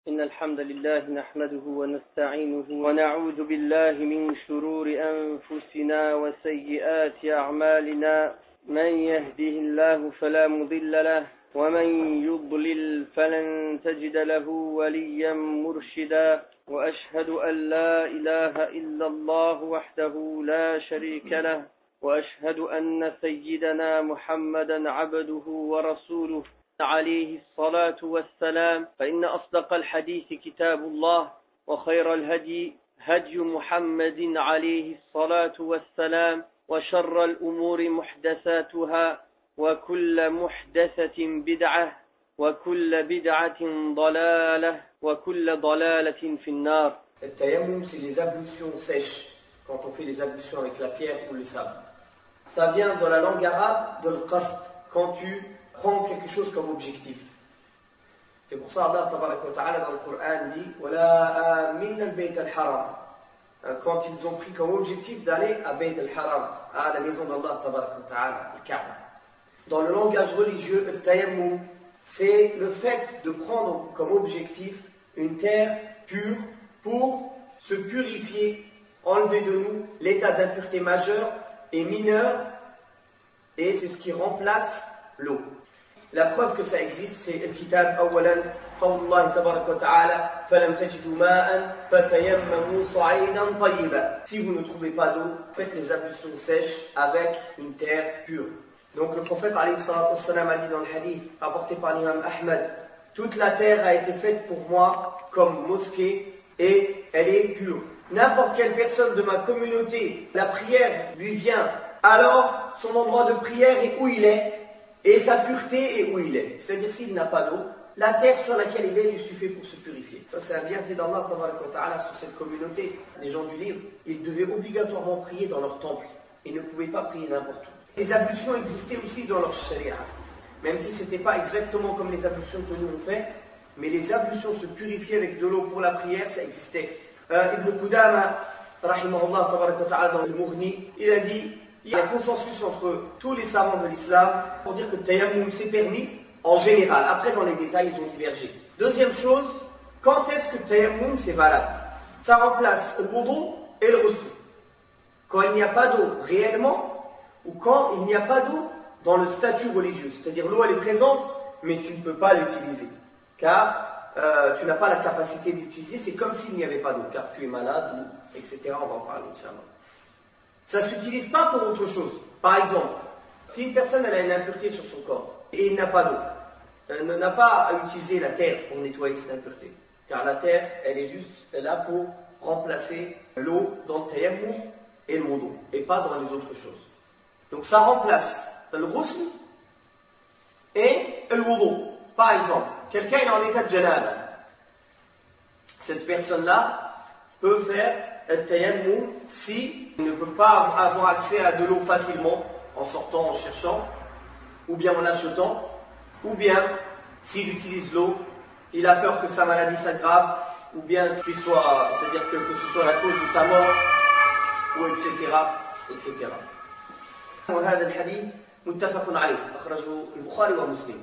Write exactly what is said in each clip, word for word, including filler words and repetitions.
إن الحمد لله نحمده ونستعينه ونعوذ بالله من شرور أنفسنا وسيئات أعمالنا من يهده الله فلا مضل له ومن يضلل فلن تجد له وليا مرشدا وأشهد أن لا إله إلا الله وحده لا شريك له وأشهد أن سيدنا محمدا عبده ورسوله عليه الصلاة والسلام فإن أصدق الحديث كتاب الله وخير الهدي هدي محمد عليه الصلاة والسلام وشر الأمور محدثاتها وكل محدثة بدعة وكل بدعة ضلالة وكل ضلالة في النار. Le tayammum, c'est les ablutions sèches, quand on fait les ablutions avec la pierre ou le sable. Ça vient dans la langue arabe de l'qasd, quand tu prends quelque chose comme objectif. C'est pour ça Allah tabaraka wa ta'ala dans le Coran dit Wala amin al-bayt al-haram. Quand ils ont pris comme objectif d'aller à Bayt al-Haram, à la maison d'Allah tabaraka wa ta'ala, le Kaaba. Dans le langage religieux, le tayammum, c'est le fait de prendre comme objectif une terre pure pour se purifier, enlever de nous l'état d'impureté majeure et mineure, et c'est ce qui remplace l'eau. La preuve que ça existe, c'est le kitab awalan, qawlullah tabaraka wa ta'ala, falam tajidu ma'an, fatayammamu sa'idan tayyiba. Si vous ne trouvez pas d'eau, faites les ablutions sèches avec une terre pure. Donc le prophète alayhi salatu wassalam a dit dans le hadith, rapporté par l'imam Ahmad, toute la terre a été faite pour moi comme mosquée et elle est pure. N'importe quelle personne de ma communauté, la prière lui vient, alors son endroit de prière est où il est, et sa pureté est où il est. C'est-à-dire s'il n'a pas d'eau, la terre sur laquelle il est lui suffit pour se purifier. Ça c'est un bienfait d'Allah tabaraka wa ta'ala sur cette communauté. Les gens du livre, ils devaient obligatoirement prier dans leur temple. Ils ne pouvaient pas prier n'importe où. Les ablutions existaient aussi dans leur sharia. Même si ce n'était pas exactement comme les ablutions que nous on fait, mais les ablutions se purifier avec de l'eau pour la prière, ça existait. Euh, Ibn Qudama, rahimahullah tabaraka wa ta'ala dans le Mughni, il a dit il y a un consensus entre tous les savants de l'islam pour dire que le tayammum c'est permis en général. Après, dans les détails, ils ont divergé. Deuxième chose, quand est-ce que le tayammum c'est valable? Ça remplace le wudu et le ghusl. Quand il n'y a pas d'eau réellement ou quand il n'y a pas d'eau dans le statut religieux. C'est-à-dire l'eau elle est présente, mais tu ne peux pas l'utiliser. Car euh, tu n'as pas la capacité d'utiliser. C'est comme s'il n'y avait pas d'eau, car tu es malade, ou, et cetera. On va en parler, inchallah. Ça ne s'utilise pas pour autre chose. Par exemple, si une personne elle a une impureté sur son corps et il n'a pas d'eau, elle n'a pas à utiliser la terre pour nettoyer cette impureté. Car la terre, elle est juste là pour remplacer l'eau dans le tayammum et le wudu, et pas dans les autres choses. Donc ça remplace le ghusl et le wudu. Par exemple, quelqu'un est en état de janaba. Cette personne-là peut faire le tayammum si il ne peut pas avoir accès à de l'eau facilement en sortant, en cherchant, ou bien en achetant, ou bien s'il utilise l'eau, il a peur que sa maladie s'aggrave, ou bien qu'il soit, c'est-à-dire que, que ce soit la cause de sa mort, ou et cetera, et cetera. وهذا الحديث متفق عليه أخرجه البخاري ومسلم.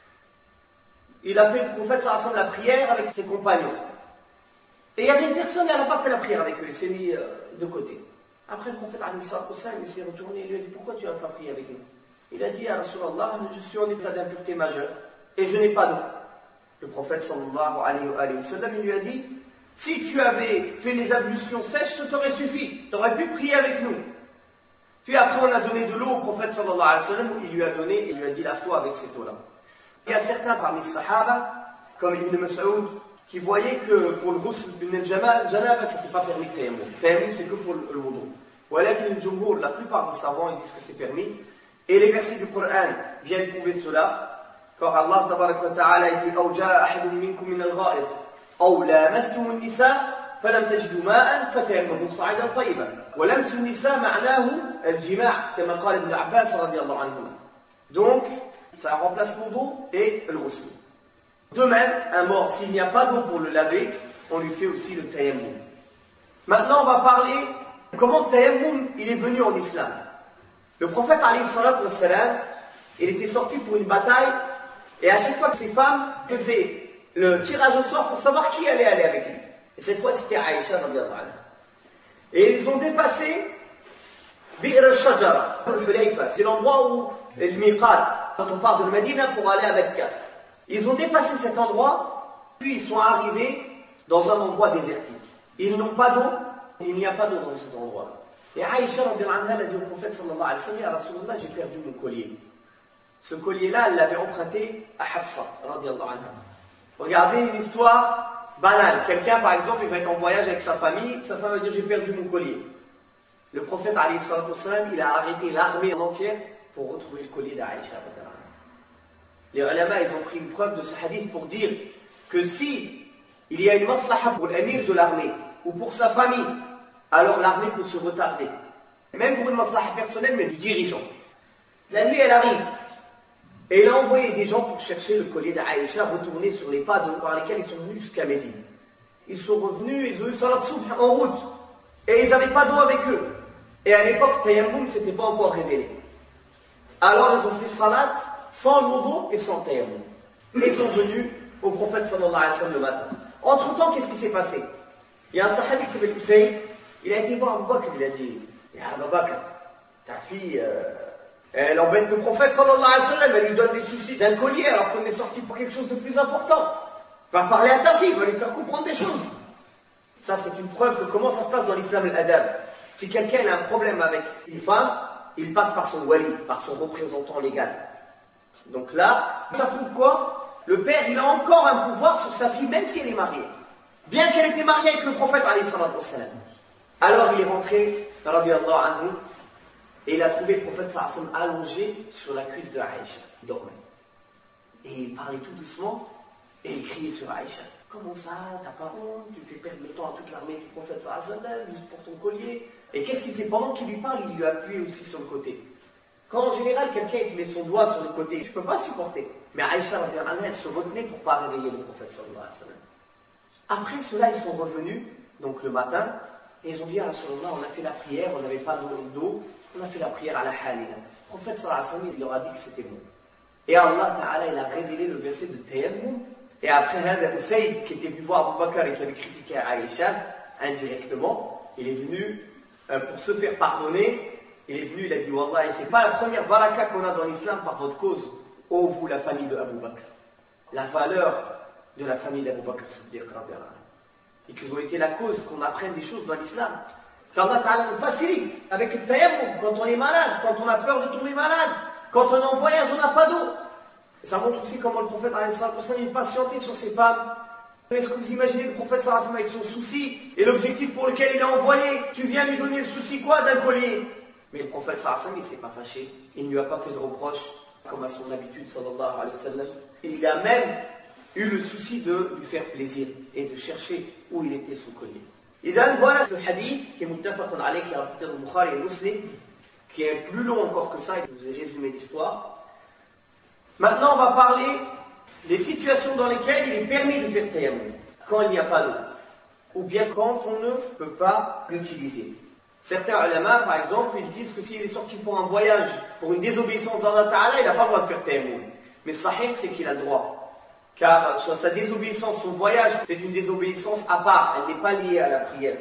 Il a fait le prophète sallallahu alayhi wa sallam la prière avec ses compagnons. Et il y avait une personne, elle n'a pas fait la prière avec eux, il s'est mis euh, de côté. Après le prophète alayhi salatu wa sallam, il s'est retourné et lui a dit pourquoi tu n'as pas prié avec nous? Il a dit à Rasulallah, je suis en état d'impureté majeure et je n'ai pas d'eau. Le prophète sallallahu alayhi wa sallam, il lui a dit si tu avais fait les ablutions sèches, ça t'aurait suffi, tu aurais pu prier avec nous. Puis après on a donné de l'eau au prophète sallallahu alayhi wa sallam, il lui a donné, il lui a dit lave-toi avec cette eau-là. Il y a certains parmi les sahaba, comme Ibn Mas'ud, qui voyaient que pour le ghusl bin janaba, c'était pas permis de tayammum. Tayammum c'est que pour le wudu. Walakin al-jumhur, la plupart des savants, ils disent que c'est permis. Et les versets du Coran viennent prouver cela. Quand Allah tabaraka wa ta'ala dit أو جاء أحد منكم من الغائط أو لامستم النساء فلم تجدوا ماء فتيمموا صعيدا طيبا ولمس النساء معناه الجماع كما قال ابن عباس رضي الله عنهما. Donc ça remplace le wudu et le ghusl. De même, un mort, s'il n'y a pas d'eau pour le laver, on lui fait aussi le tayammum. Maintenant, on va parler comment le tayammum il est venu en islam. Le prophète alayhi salatu wassalam, il était sorti pour une bataille, et à chaque fois que ces femmes faisaient le tirage au sort pour savoir qui allait aller avec lui. Et cette fois, c'était Aïcha radiyallahu anha. Et ils ont dépassé Bi'r al-Shajara, c'est l'endroit où le Miqat, quand on part de Médine pour aller à Mecca. Ils ont dépassé cet endroit, puis ils sont arrivés dans un endroit désertique. Ils n'ont pas d'eau, il n'y a pas d'eau dans cet endroit-là. Et Aïcha radiyallahu anha a dit au prophète sallallahu alayhi wa sallam, ya Rasulallah, j'ai perdu mon collier. Ce collier-là, elle l'avait emprunté à Hafsa radiyallahu anha. Regardez une histoire banale. Quelqu'un, par exemple, il va être en voyage avec sa famille, sa femme va dire j'ai perdu mon collier. Le prophète, alayhi salatu wassalam, il a arrêté l'armée entière pour retrouver le collier d'Aïcha. Les ulama, ils ont pris une preuve de ce hadith pour dire que si il y a une maslaha pour l'émir de l'armée ou pour sa famille, alors l'armée peut se retarder. Même pour une maslaha personnelle, mais du dirigeant. La nuit, elle arrive. Et il a envoyé des gens pour chercher le collier d'Aïcha, retourner sur les pas de, par lesquels ils sont venus jusqu'à Médine. Ils sont revenus, ils ont eu salat subh en route. Et ils n'avaient pas d'eau avec eux. Et à l'époque, Tayammum ne s'était pas encore révélé. Alors ils ont fait salat sans l'eau et sans Tayammum. Et ils sont venus au prophète sallallahu alayhi wa sallam le matin. Entre temps, qu'est-ce qui s'est passé? Il y a un sahabi qui s'appelle Usayd, il a été voir Abu Bakr, il a dit, ya Abu Bakr, ta fille, euh, elle embête le prophète sallallahu alayhi wa sallam, elle lui donne des soucis d'un collier alors qu'on est sorti pour quelque chose de plus important. Va parler à ta fille, va lui faire comprendre des choses. Ça, c'est une preuve de comment ça se passe dans l'islam al-adab. Si quelqu'un a un problème avec une femme, il passe par son wali, par son représentant légal. Donc là, ça prouve quoi? Le père, il a encore un pouvoir sur sa fille, même si elle est mariée. Bien qu'elle était mariée avec le prophète, alayhi salatu wassalam. Alors il est rentré, radiyallahu anhu, et il a trouvé le prophète sallallahu alayhi wa sallam allongé sur la cuisse de Aïcha. Il dormait. Et il parlait tout doucement, et il criait sur Aïcha. Comment ça, t'as pas honte, tu fais perdre le temps à toute l'armée du prophète sallallahu alayhi wa sallam, juste pour ton collier. Et qu'est-ce qu'il fait? Pendant qu'il lui parle, il lui appuie aussi sur le côté. Quand en général, quelqu'un te met son doigt sur le côté, tu ne peux pas supporter. Mais Aïcha, elle se retenait pour ne pas réveiller le prophète sallallahu alayhi wa sallam. Après cela, ils sont revenus, donc le matin, et ils ont dit à Rasulallah, on a fait la prière, on n'avait pas d'eau, on a fait la prière à la halila. Le prophète sallallahu alayhi wa sallam, il leur a dit que c'était bon. Et Allah Ta'ala, il a révélé le verset de Tayammum. Et après, Hada Usayd, qui était venu voir Abu Bakr et qui avait critiqué Aïcha, indirectement, il est venu, euh, pour se faire pardonner, il est venu, il a dit, Wallah, et c'est pas la première baraka qu'on a dans l'islam par votre cause, ô vous, la famille de Abu Bakr. La valeur de la famille d'Abu Bakr Siddiq, et qu'ils ont été la cause qu'on apprenne des choses dans l'islam. Qu'Allah Ta'ala nous facilite avec le tayammum, quand on est malade, quand on a peur de tomber malade, quand on est en voyage, on n'a pas d'eau. Et ça montre aussi comment le prophète alayhi salatu wassalam il patientait sur ses femmes. Est-ce que vous imaginez le prophète sallallahu alayhi wa sallam avec son souci et l'objectif pour lequel il a envoyé? Tu viens lui donner le souci quoi? D'un collier. Mais le prophète sallallahu alayhi wa sallam il ne s'est pas fâché. Il ne lui a pas fait de reproche, comme à son habitude sallallahu alayhi wa sallam. Il a même eu le souci de lui faire plaisir et de chercher où il était son collier. Et donc voilà ce hadith qui est muttafaqun alayh, qui est rapporté dans Bukhari et Muslim, qui est plus long encore que ça, et je vous ai résumé l'histoire. Maintenant on va parler des situations dans lesquelles il est permis de faire tayammum, quand il n'y a pas d'eau, ou bien quand on ne peut pas l'utiliser. Certains ulama, par exemple, ils disent que s'il est sorti pour un voyage, pour une désobéissance d'Allah Ta'ala, il n'a pas le droit de faire tayammum. Mais sahih, c'est qu'il a le droit. Car soit sa désobéissance, son voyage, c'est une désobéissance à part, elle n'est pas liée à la prière.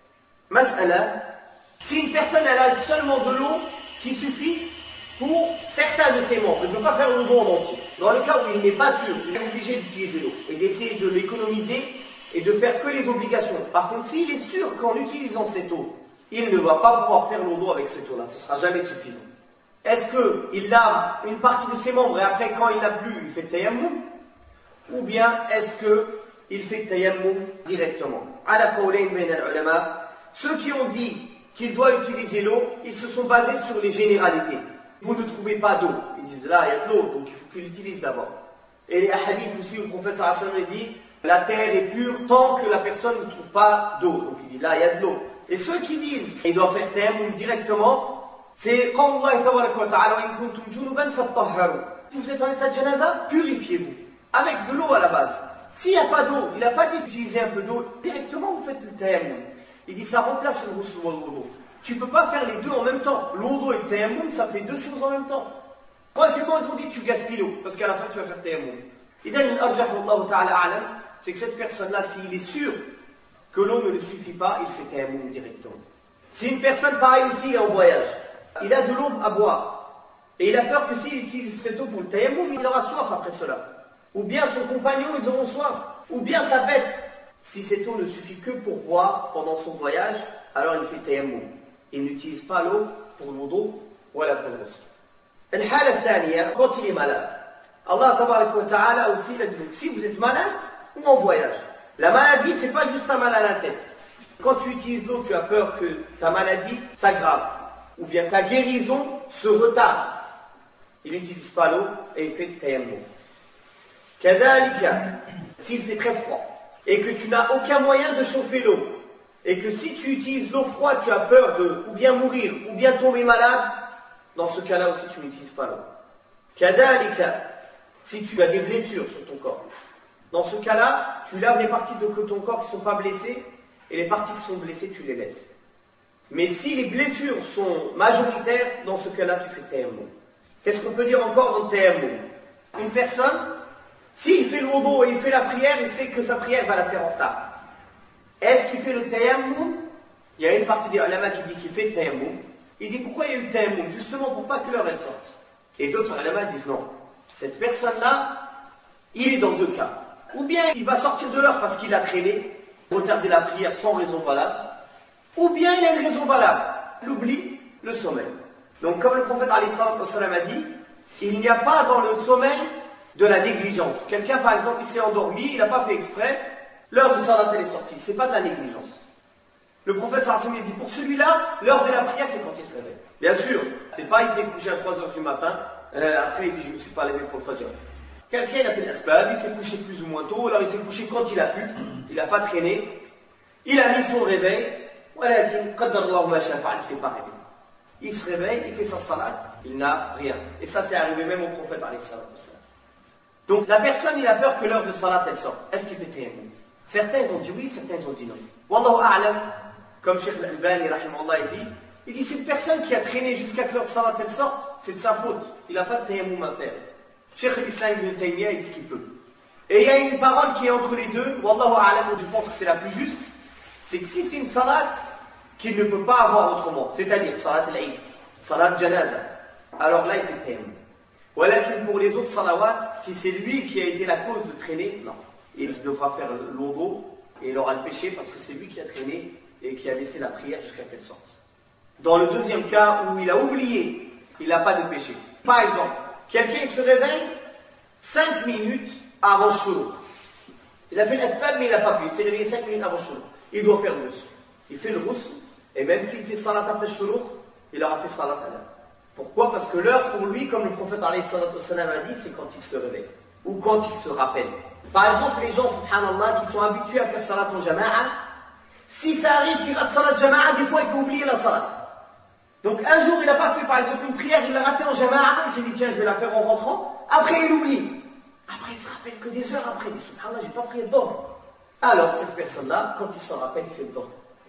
Mas'ala, si une personne elle a seulement de l'eau qui suffit pour certains de ses membres, il ne peut pas faire le don en entier. Dans le cas où il n'est pas sûr, il est obligé d'utiliser l'eau et d'essayer de l'économiser et de faire que les obligations. Par contre, s'il est sûr qu'en utilisant cette eau, il ne va pas pouvoir faire le don avec cette eau-là, ce ne sera jamais suffisant. Est-ce qu'il lave une partie de ses membres et après quand il n'a plus, il fait tayammum? Ou bien est-ce qu'il fait tayammum directement? Ala qawlayn bayna al-ulama, ceux qui ont dit qu'il doit utiliser l'eau, ils se sont basés sur les généralités. Vous ne trouvez pas d'eau. Ils disent là, il y a de l'eau, donc il faut qu'il l'utilise d'abord. Et les hadiths aussi où le prophète sallallahu alayhi wa sallam dit la terre est pure tant que la personne ne trouve pas d'eau. Donc il dit là, il y a de l'eau. Et ceux qui disent qu'il doit faire tayammum directement, c'est qawla tabaraka wa ta'ala wa in kuntum junuban fattahharu. Si vous êtes en état de janaba, purifiez-vous. Avec de l'eau à la base. S'il n'y a pas d'eau, il n'a pas dit d'utiliser un peu d'eau, directement vous faites le tayammum. Il dit ça remplace le ghusl wal wudu. Tu ne peux pas faire les deux en même temps. L'eau et le tayammum, ça fait deux choses en même temps. Troisièmement, ils ont dit tu gaspilles l'eau, parce qu'à la fin tu vas faire tayammum. إذن الأرجح والله تعالى أعلم, c'est que cette personne-là, s'il est sûr que l'eau ne lui suffit pas, il fait tayammum directement. Si une personne, pareil aussi, il est en voyage, il a de l'eau à boire, et il a peur que s'il utilise cette eau pour le tayammum, il aura soif après cela. Ou bien son compagnon, ils auront soif. Ou bien sa bête. Si cette eau ne suffit que pour boire pendant son voyage, alors il fait tayammum. Il n'utilise pas l'eau pour l'wudu ou la pour le ghusl. الحالة الثانية, quand il est malade. Allah tabarak wa ta'ala aussi l'a dit, si vous êtes malade ou en voyage. La maladie, c'est pas juste un mal à la tête. Quand tu utilises l'eau, tu as peur que ta maladie s'aggrave. Ou bien ta guérison se retarde. Il n'utilise pas l'eau et il fait tayammum. Kadalika, s'il fait très froid et que tu n'as aucun moyen de chauffer l'eau et que si tu utilises l'eau froide, tu as peur de ou bien mourir ou bien tomber malade, dans ce cas-là aussi tu n'utilises pas l'eau. Kadalika, si tu as des blessures sur ton corps, dans ce cas-là, tu laves les parties de ton corps qui ne sont pas blessées et les parties qui sont blessées, tu les laisses. Mais si les blessures sont majoritaires, dans ce cas-là, tu fais tayammum. Qu'est-ce qu'on peut dire encore dans le tayammum? Une personne, s'il fait le wudu et il fait la prière, il sait que sa prière va la faire en retard. Est-ce qu'il fait le tayammum? Il y a une partie des ulama qui dit qu'il fait le tayammum. Il dit pourquoi il y a eu le tayammum? Justement pour pas que l'heure elle sorte. Et d'autres ulama disent non. Cette personne-là, il est dans deux cas. Ou bien il va sortir de l'heure parce qu'il a traîné, retarder la prière sans raison valable. Ou bien il a une raison valable, l'oubli, le sommeil. Donc comme le prophète alayhi salam a dit, il n'y a pas dans le sommeil de la négligence. Quelqu'un par exemple, il s'est endormi, il n'a pas fait exprès, l'heure de salat elle est sortie, c'est pas de la négligence. Le prophète sallallahu alayhi wa sallam dit, pour celui-là, l'heure de la prière c'est quand il se réveille. Bien sûr, c'est pas il s'est couché à trois heures du matin, euh, après il dit je ne me suis pas levé pour le fajr. Quelqu'un il a fait l'asbab, il s'est couché plus ou moins tôt, alors il s'est couché quand il a pu, il n'a pas traîné, il a mis son réveil, voilà, il ne s'est pas réveillé. Il se réveille, il fait sa salat, il n'a rien. Et ça c'est arrivé même au prophète alayhi salam. Donc la personne il a peur que l'heure de salat elle sorte. Est-ce qu'il fait tayammum? Certains ont dit oui, certains ont dit non. Wallahu a'lam, comme Cheikh Al-Albani rahimahullah dit, il dit c'est une personne qui a traîné jusqu'à que l'heure de salat elle sorte, c'est de sa faute. Il n'a pas de tayammum à faire. Cheikh al-Islam ibn Taymiyyah dit qu'il peut. Et il y a une parole qui est entre les deux, wallahu a'lam, je pense que c'est la plus juste, c'est que si c'est une salat qu'il ne peut pas avoir autrement, c'est-à-dire salat al-Eid, salat janaza, alors là il fait tayammum. Walakin pour les autres salawats, si c'est lui qui a été la cause de traîner, non. Il devra faire l'wudu et il aura le péché parce que c'est lui qui a traîné et qui a laissé la prière jusqu'à qu'elle sorte. Dans le deuxième cas où il a oublié, il n'a pas de péché. Par exemple, quelqu'un se réveille cinq minutes avant Shuruk. Il a fait l'asbab mais il n'a pas pu. Il s'est réveillé cinq minutes avant Shuruk. Il doit faire le ghusl. Il fait le ghusl et même s'il fait salat après Shuruk, il aura fait salat à l'heure. Pourquoi? Parce que l'heure pour lui, comme le prophète alayhi salam a dit, c'est quand il se réveille ou quand il se rappelle. Par exemple, les gens, subhanallah, qui sont habitués à faire salat en jama'a, si ça arrive qu'il rate salat jama'a, des fois il peut oublier la salat. Donc un jour il n'a pas fait par exemple une prière, il l'a raté en jama'a, il s'est dit tiens je vais la faire en rentrant, après il oublie. Après il se rappelle que des heures après, il dit subhanallah j'ai pas prié devant. Alors cette personne-là, quand il s'en rappelle, il fait devant.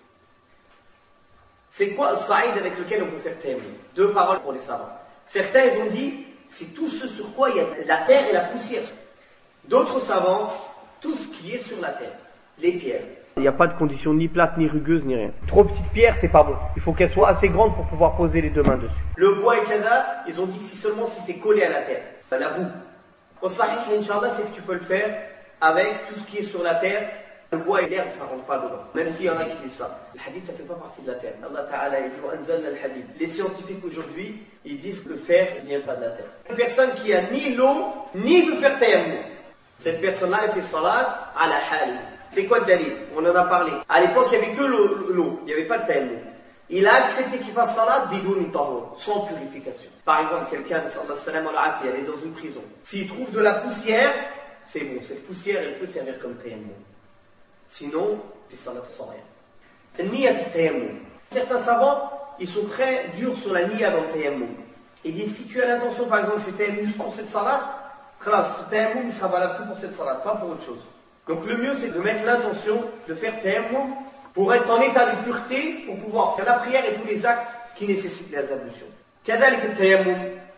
C'est quoi le sa'id avec lequel on peut faire tayammum? Deux paroles pour les savants. Certains ils ont dit, c'est tout ce sur quoi il y a la terre et la poussière. D'autres savants, tout ce qui est sur la terre, les pierres. Il n'y a pas de condition ni plate, ni rugueuse, ni rien. Trop petite pierre, c'est pas bon. Il faut qu'elle soit assez grande pour pouvoir poser les deux mains dessus. Le bois et kada, ils ont dit si seulement si c'est collé à la terre, la boue. Au sahih, Inch'Allah, c'est que tu peux le faire avec tout ce qui est sur la terre. Le bois et l'herbe, ça ne rentre pas dedans. Même s'il y en a qui disent ça. Le hadith, ça ne fait pas partie de la terre. Allah Ta'ala, il dit وَأَنزَلْنَا الْحَدِيدِ. Les scientifiques aujourd'hui, ils disent que le fer ne vient pas de la terre. Une personne qui a ni l'eau, ni veut faire tayammum. Cette personne-là, elle fait salat à la hali. C'est quoi le dalil? On en a parlé. À l'époque, il n'y avait que l'eau. Il n'y avait pas de tayammum. Il a accepté qu'il fasse salat bidouni tahur, sans purification. Par exemple, quelqu'un, sallallahu alayhi wa sallam, il est dans une prison. S'il trouve de la poussière, c'est bon. Cette poussière, elle peut servir comme tayammum. Sinon, il fait salat sans rien. Niya fi tayammum. Certains savants, ils sont très durs sur la niya dans le tayammum. Ils disent, si tu as l'intention, par exemple, je fais tayammum juste pour cette salat, ce tayammum, il sera valable que pour cette salat, pas pour autre chose. Donc le mieux, c'est de mettre l'intention de faire tayammum pour être en état de pureté, pour pouvoir faire la prière et tous les actes qui nécessitent les ablutions. Kadalik tayammum.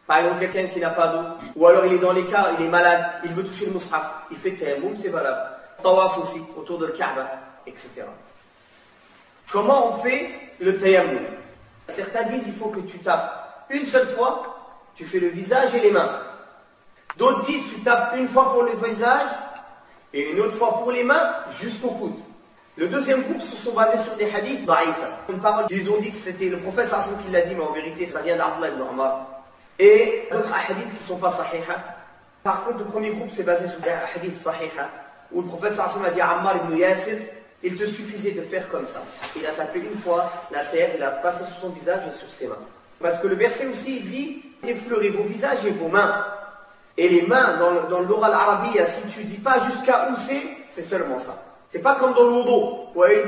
Par exemple, quelqu'un qui n'a pas d'eau, ou alors il est dans les cas, il est malade, il veut toucher le mushaf, il fait tayammum, c'est valable. Tawaf aussi, autour de le Kaaba, et cetera. Comment on fait le tayammum? Certains disent il faut que tu tapes une seule fois, tu fais le visage et les mains. D'autres disent tu tapes une fois pour le visage et une autre fois pour les mains jusqu'au coude. Le deuxième groupe se sont basés sur des hadiths daïfa. Une parole, ils ont dit que c'était le prophète sallallahu alayhi wa sallam qui l'a dit, mais en vérité ça vient d'Abdullah ibn Umar. Et d'autres hadiths qui ne sont pas sahiha. Par contre, le premier groupe s'est basé sur des hadiths sahiha, où le prophète sallallahu alayhi wa sallam a dit à Ammar ibn Yasir, il te suffisait de faire comme ça. Il a tapé une fois la terre, il a passé sur son visage et sur ses mains. Parce que le verset aussi, il dit, effleurez vos visages et vos mains. Et les mains, dans, dans l'oral arabiya, si tu dis pas jusqu'à où c'est, c'est seulement ça. C'est pas comme dans le wudu.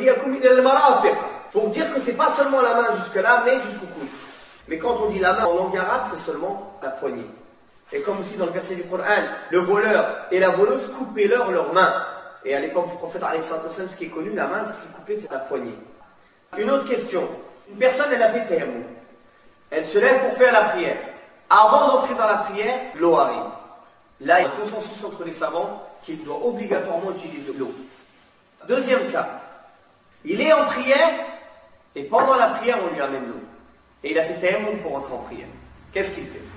Pour dire que c'est pas seulement la main jusque là, mais jusqu'au coude. Mais quand on dit la main en langue arabe, c'est seulement la poignée. Et comme aussi dans le verset du Coran, le voleur et la voleuse, coupez-leur leurs mains. Et à l'époque du prophète, ce qui est connu, la main, ce qui est coupé, c'est la poignée. Une autre question. Une personne, elle a fait tayammum. Elle se lève pour faire la prière. Avant d'entrer dans la prière, l'eau arrive. Là, il y a un consensus entre les savants qu'il doit obligatoirement utiliser l'eau. Deuxième cas. Il est en prière, et pendant la prière, on lui amène l'eau. Et il a fait tayammum pour entrer en prière. Qu'est-ce qu'il fait?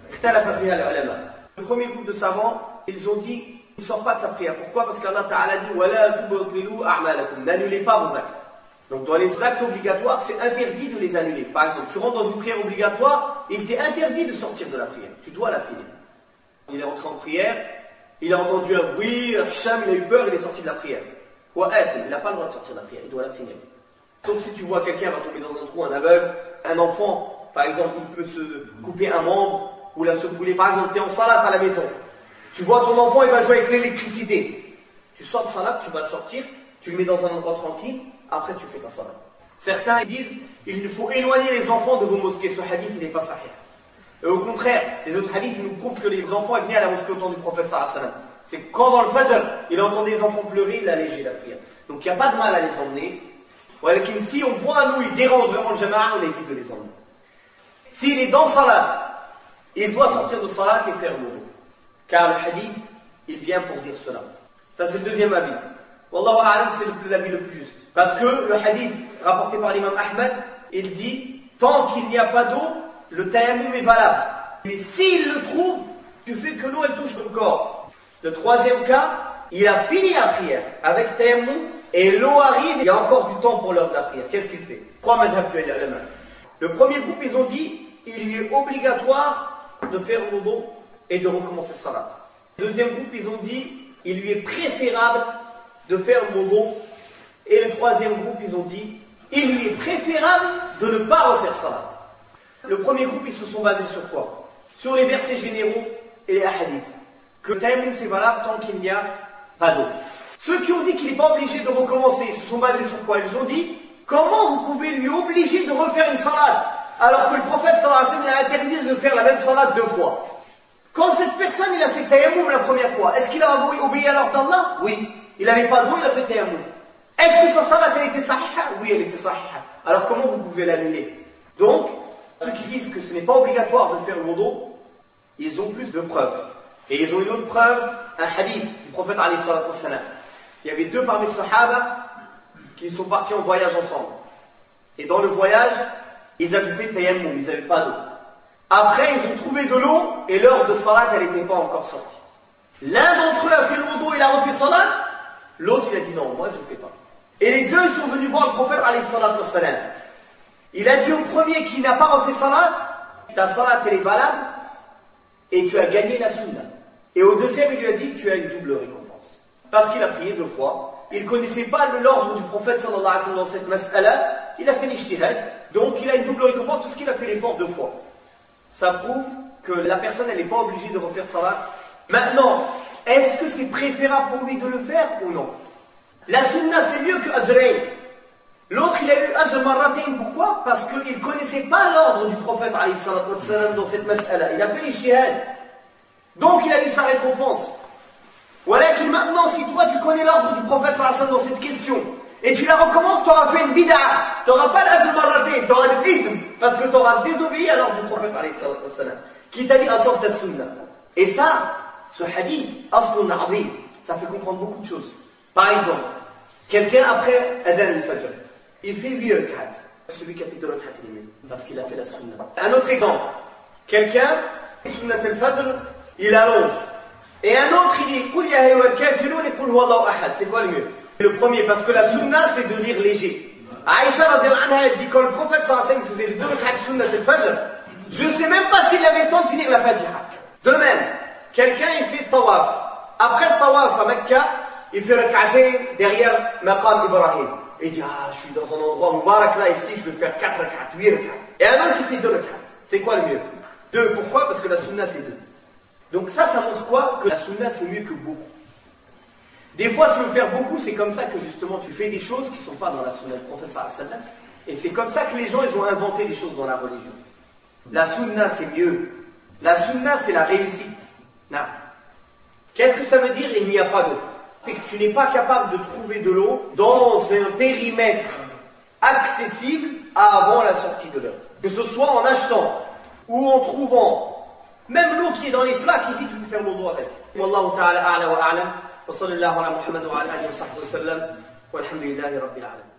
Le premier groupe de savants, ils ont dit, il ne sort pas de sa prière. Pourquoi? Parce qu'Allah Ta'ala dit وَلَا تُبْطِلُوا أَعْمَالَكُمْ. N'annulez pas vos actes. Donc dans les actes obligatoires, c'est interdit de les annuler. Par exemple, tu rentres dans une prière obligatoire, il t'est interdit de sortir de la prière. Tu dois la finir. Il est rentré en prière, il a entendu un bruit, Hisham, il a eu peur, il est sorti de la prière. Il n'a pas le droit de sortir de la prière, il doit la finir. Sauf si tu vois quelqu'un va tomber dans un trou, un aveugle, un enfant, par exemple, il peut se couper un membre, ou la se brûler. Par exemple, tu es en salat à la maison. Tu vois ton enfant, il va jouer avec l'électricité. Tu sors de salat, tu vas le sortir, tu le mets dans un endroit tranquille, après tu fais ta salat. Certains disent, il faut éloigner les enfants de vos mosquées. Ce hadith, il n'est pas sahih. Et au contraire, les autres hadiths nous prouvent que les enfants venaient à la mosquée au temps du prophète sallallahu alayhi wa sallam. C'est quand dans le Fajr, il entendait les enfants pleurer, il allégeait la prière. Donc il n'y a pas de mal à les emmener. Si on voit à nous, il dérange vraiment le jama'a, on évite de les emmener. S'il est dans salat, il doit sortir de salat et faire le wudu. Car le hadith, il vient pour dire cela. Ça c'est le deuxième avis. Wallahu a'lam, c'est l'avis le plus juste. Parce que le hadith rapporté par l'imam Ahmed, il dit, tant qu'il n'y a pas d'eau, le tayammum est valable. Mais s'il le trouve, tu fais que l'eau elle touche le corps. Le troisième cas, il a fini la prière avec tayammum et l'eau arrive, il y a encore du temps pour l'heure de la prière. Qu'est-ce qu'il fait? Trois madhab de l'ulama. Le premier groupe, ils ont dit, il lui est obligatoire de faire le wudu et de recommencer salat. Le deuxième groupe, ils ont dit, il lui est préférable de faire le wudu. Et le troisième groupe, ils ont dit, il lui est préférable de ne pas refaire salat. Le premier groupe, ils se sont basés sur quoi? Sur les versets généraux et les hadiths. Que le tayammum c'est valable tant qu'il n'y a pas d'eau. Ceux qui ont dit qu'il n'est pas obligé de recommencer, ils se sont basés sur quoi? Ils ont dit, comment vous pouvez lui obliger de refaire une salade alors que le prophète sallallahu alayhi wa sallam a interdit de faire la même salade deux fois? Quand cette personne il a fait tayammum la première fois, est-ce qu'il a obéi à l'ordre d'Allah? Oui. Il n'avait pas d'eau, il a fait tayammum. Est-ce que sa salade elle était sahiha? Oui, elle était sahiha. Alors comment vous pouvez l'annuler? Donc, ceux qui disent que ce n'est pas obligatoire de faire le wudu, ils ont plus de preuves. Et ils ont une autre preuve, un hadith du prophète alayhi salatu wa salam. Il y avait deux parmi les sahaba qui sont partis en voyage ensemble. Et dans le voyage, ils avaient fait tayammum, ils n'avaient pas d'eau. Après, ils ont trouvé de l'eau et l'heure de salat, elle n'était pas encore sortie. L'un d'entre eux a fait le wudu, il a refait salat. L'autre, il a dit non, moi je ne fais pas. Et les deux sont venus voir le prophète alayhi salatu wa salam. Il a dit au premier qui n'a pas refait salat, ta salat elle est valable et tu as gagné la sunna. Et au deuxième, il lui a dit, tu as une double récompense. Parce qu'il a prié deux fois. Il ne connaissait pas l'ordre du prophète sallallahu alayhi wa sallam dans cette mas'ala. Il a fait l'ijtihad. Donc il a une double récompense parce qu'il a fait l'effort deux fois. Ça prouve que la personne, elle n'est pas obligée de refaire salat. Maintenant, est-ce que c'est préférable pour lui de le faire ou non? La sunna, c'est mieux que ajrayn. L'autre, il a eu ajr marratayn. Pourquoi? Parce qu'il ne connaissait pas l'ordre du prophète alayhi salatu wa sallam dans cette mas'ala. Il a fait l'ijtihad. Donc il a eu sa récompense. Voilà que maintenant, si toi tu connais l'ordre du prophète sallallahu alayhi wa sallam dans cette question, et tu la recommences, tu auras fait une bid'a. Tu n'auras pas l'ajr marratayn, tu auras de l'ithm, parce que tu auras désobéi à l'ordre du prophète alayhi salatu wa sallam. Qui t'a dit asort ta sunna? Et ça, ce hadith, aslun azim, ça fait comprendre beaucoup de choses. Par exemple, quelqu'un après Adhan al-Fajr, il fait huit rak'at. Celui qui a fait deux rak'at, il est mieux, parce qu'il a fait la sunna. Un autre exemple, quelqu'un, sunnat al-Fajr, il allonge. Et un autre, il dit, Qul ya ayyuhal kafirun et Qul huwallahu ahad. C'est quoi le mieux? Le premier, parce que la sunna, c'est de lire léger. Aïcha radiallahu anha, elle dit, quand le prophète sallallahu alayhi wa sallam faisait les deux rak'at sunnat al-Fajr, je ne sais même pas s'il avait le temps de finir la Fatiha. De même, quelqu'un il fait tawaf. Après le tawaf à Mecca, il fait rak'atain derrière Maqam Ibrahim. Il dit, ah, je suis dans un endroit mubarak là, ici, je vais faire quatre rak'at, huit rak'at. Et un autre qui fait deux rak'at. C'est quoi le mieux? Deux. Pourquoi? Parce que la sunna c'est deux. Donc ça, ça montre quoi? Que la sunna c'est mieux que beaucoup. Des fois, tu veux faire beaucoup, c'est comme ça que justement tu fais des choses qui ne sont pas dans la sunna du prophète sallallahu alayhi wa sallam. Et c'est comme ça que les gens, ils ont inventé des choses dans la religion. La sunna c'est mieux. La sunna c'est la réussite. Non. Qu'est-ce que ça veut dire? Il n'y a pas d'eau. C'est que tu n'es pas capable de trouver de l'eau dans un périmètre accessible avant la sortie de l'heure. Que ce soit en achetant ou en trouvant. Même l'eau qui est dans les flaques, ici tu peux faire l'eau avec. Wallahu ta'ala a'la wa a'lam. Wa sallallahu ala Muhammad wa ala alihi wa sahbihi wa sallam. Walhamdulillahi rabbil alamin.